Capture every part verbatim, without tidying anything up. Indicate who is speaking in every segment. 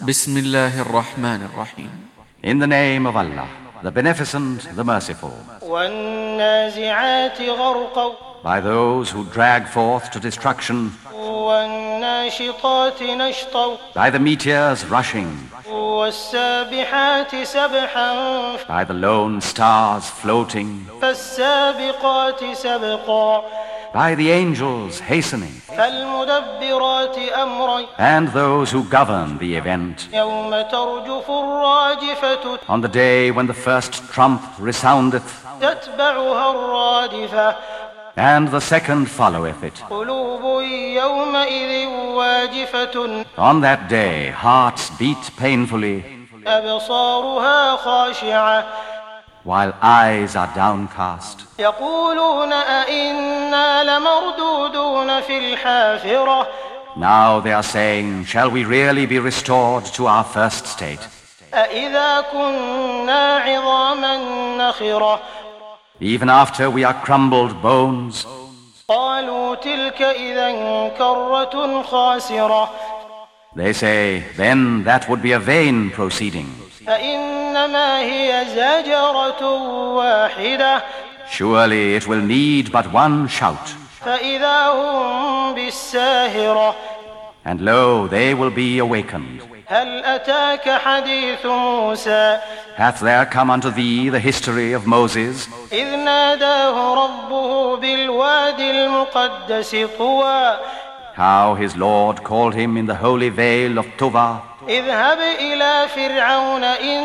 Speaker 1: Bismillahir Rahmanir Rahim.
Speaker 2: In the name of Allah, the Beneficent, the Merciful.
Speaker 3: وَالنَّازِعَاتِ غَرْقًا.
Speaker 2: By those who drag forth to destruction.
Speaker 3: وَالنَّاشِطَاتِ نَشْطًا.
Speaker 2: By the meteors rushing.
Speaker 3: وَالسَّابِحَاتِ سَبْحًا.
Speaker 2: By the lone stars floating.
Speaker 3: فَالسَّابِقَاتِ سَبْقًا.
Speaker 2: By the angels hastening.
Speaker 3: فَالْمُدَبِّرَاتِ أَمْرًا.
Speaker 2: And those who govern the event.
Speaker 3: يَوْمَ تَرْجُفُ الرَّاجِفَةُ.
Speaker 2: On the day when the first trump resoundeth.
Speaker 3: تَتْبَعُهَا الرَّادِفَةُ.
Speaker 2: And the second followeth it.
Speaker 3: قُلُوبٌ يَوْمَئِذٍ وَاجِفَةٌ.
Speaker 2: On that day hearts beat painfully.
Speaker 3: أَبْصَارُهَا خَاشِعَةٌ.
Speaker 2: While eyes are downcast.
Speaker 3: يَقُولُونَ أَإِنَّا لَمَرْدُودُونَ فِي الْحَافِرَةِ.
Speaker 2: Now they are saying, shall we really be restored to our first state?
Speaker 3: أَإِذَا كُنَّا عِظَامًا نَخِرَةً.
Speaker 2: Even after we are crumbled bones.
Speaker 3: قَالُوا تِلْكَ إِذًا كَرَّةٌ خَاسِرَةٌ.
Speaker 2: They say, then that would be a vain proceeding.
Speaker 3: فَإِنَّمَا هِيَ زَجْرَةٌ وَاحِدَةٌ.
Speaker 2: Surely it will need but one shout.
Speaker 3: فَإِذَا هُمْ بِالسَّاهِرَةِ.
Speaker 2: And lo, they will be awakened.
Speaker 3: هَلْ أَتَاكَ حَدِيثُ مُوسَى.
Speaker 2: Hath there come unto thee the history of Moses?
Speaker 3: إِذْ نَادَاهُ رَبُّهُ بِالْوَادِ الْمُقَدَّسِ طُوًى.
Speaker 2: How his Lord called him in the holy vale of Tuva.
Speaker 3: اذهب إلى فرعون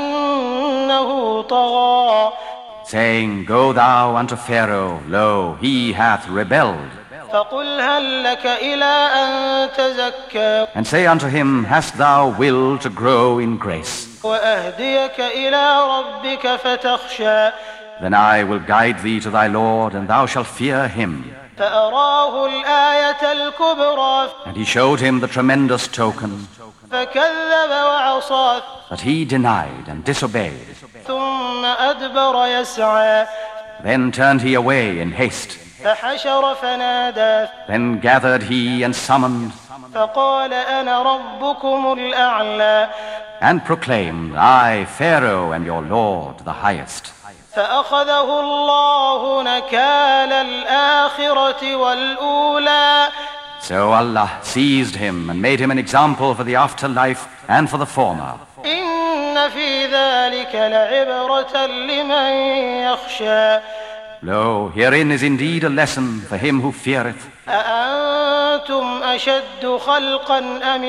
Speaker 3: إنه طغى.
Speaker 2: Saying, go thou unto Pharaoh, lo, he hath rebelled.
Speaker 3: فقل هل لك إلى أن تزكى.
Speaker 2: And say unto him, hast thou will to grow in grace?
Speaker 3: وأهديك إلى ربك فتخشى.
Speaker 2: Then I will guide thee to thy Lord, and thou shalt fear him.
Speaker 3: فأراه الآية الكبرى.
Speaker 2: And he showed him the tremendous token.
Speaker 3: فكذب وعصى.
Speaker 2: But he denied and disobeyed.
Speaker 3: ثم أدبر يسعى.
Speaker 2: Then turned he away in haste.
Speaker 3: فحشر فنادى.
Speaker 2: Then gathered he and summoned.
Speaker 3: فقال أنا ربكم الأعلى.
Speaker 2: And proclaimed, I, Pharaoh, am your Lord, the highest.
Speaker 3: فأخذه الله نكال الآخرة والأولى.
Speaker 2: So Allah seized him and made him an example for the afterlife and for the former.
Speaker 3: إن في ذلك لعبرة لمن يخشى.
Speaker 2: Lo, herein is indeed a lesson for him who feareth.
Speaker 3: أأنتم أشد خلقا أم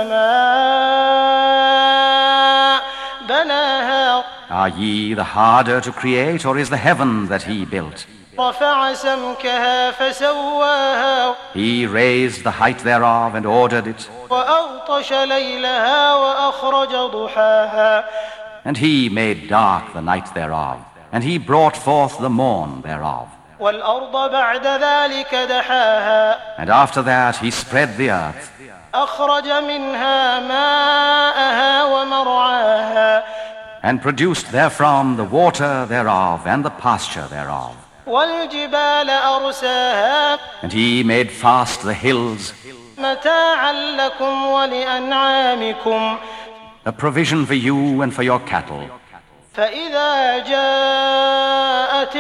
Speaker 3: السماء بناها.
Speaker 2: Are ye the harder to create, or is the heaven that he built?
Speaker 3: رفع سمكها فسواها.
Speaker 2: He raised the height thereof and ordered it.
Speaker 3: وأغطش ليلها وأخرج ضحاها.
Speaker 2: And he made dark the night thereof, and he brought forth the morn thereof.
Speaker 3: والأرض بعد ذلك دحاها.
Speaker 2: And after that he spread the earth.
Speaker 3: أخرج منها ماءها ومرعاها.
Speaker 2: And produced therefrom the water thereof and the pasture thereof.
Speaker 3: والجبال أرساها.
Speaker 2: And he made fast the hills.
Speaker 3: متاعا لكم ولأنعامكم.
Speaker 2: A provision for you and for your cattle.
Speaker 3: فإذا جاءت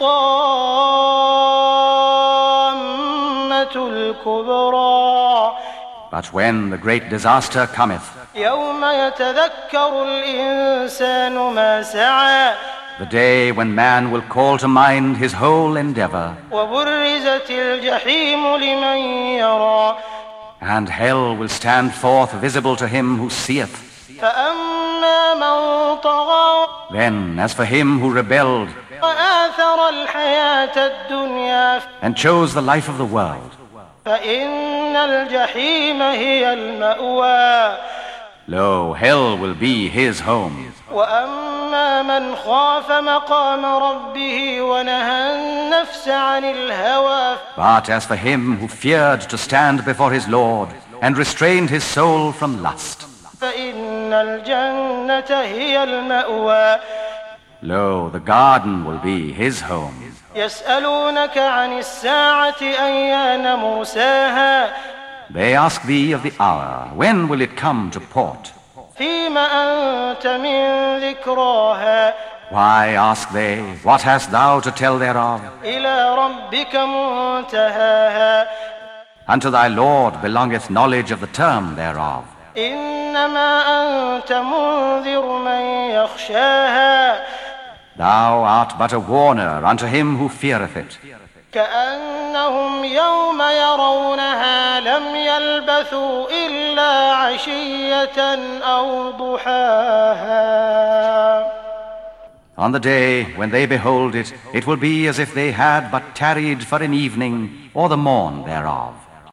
Speaker 3: الطامة الكبرى.
Speaker 2: But when the great disaster cometh,
Speaker 3: يوم يتذكر الإنسان ما سعى.
Speaker 2: the day when man will call to mind his whole endeavor.
Speaker 3: وبرزت الجحيم لمن يرى.
Speaker 2: And hell will stand forth visible to him who seeth.
Speaker 3: فأما من طغى.
Speaker 2: Then, as for him who rebelled
Speaker 3: وآثر الحياة الدنيا.
Speaker 2: and chose the life of the world,
Speaker 3: فإن الجحيم هي المأوى.
Speaker 2: lo, hell will be his home.
Speaker 3: وأما من خاف مقام ربه ونهى النفس عن الهوى.
Speaker 2: But as for him who feared to stand before his Lord and restrained his soul from lust,
Speaker 3: فإن الجنة هي المأوى.
Speaker 2: lo, the garden will be his home.
Speaker 3: يسألونك عن الساعة أيان مرساها.
Speaker 2: They ask thee of the hour, when will it come to port?
Speaker 3: فيم أنت من ذكراها
Speaker 2: Why, ask they, what hast thou to tell thereof?
Speaker 3: إلى ربك منتهاها
Speaker 2: Unto thy Lord belongeth knowledge of the term thereof.
Speaker 3: إنما أنت منذر من يخشاها
Speaker 2: Thou art but a warner unto him who feareth it.
Speaker 3: كأنهم يوم يرونها لم يلبثوا إلا عشية أو ضحاها.
Speaker 2: On the day when they behold it, it will be as if they had but tarried for an evening or the morn thereof.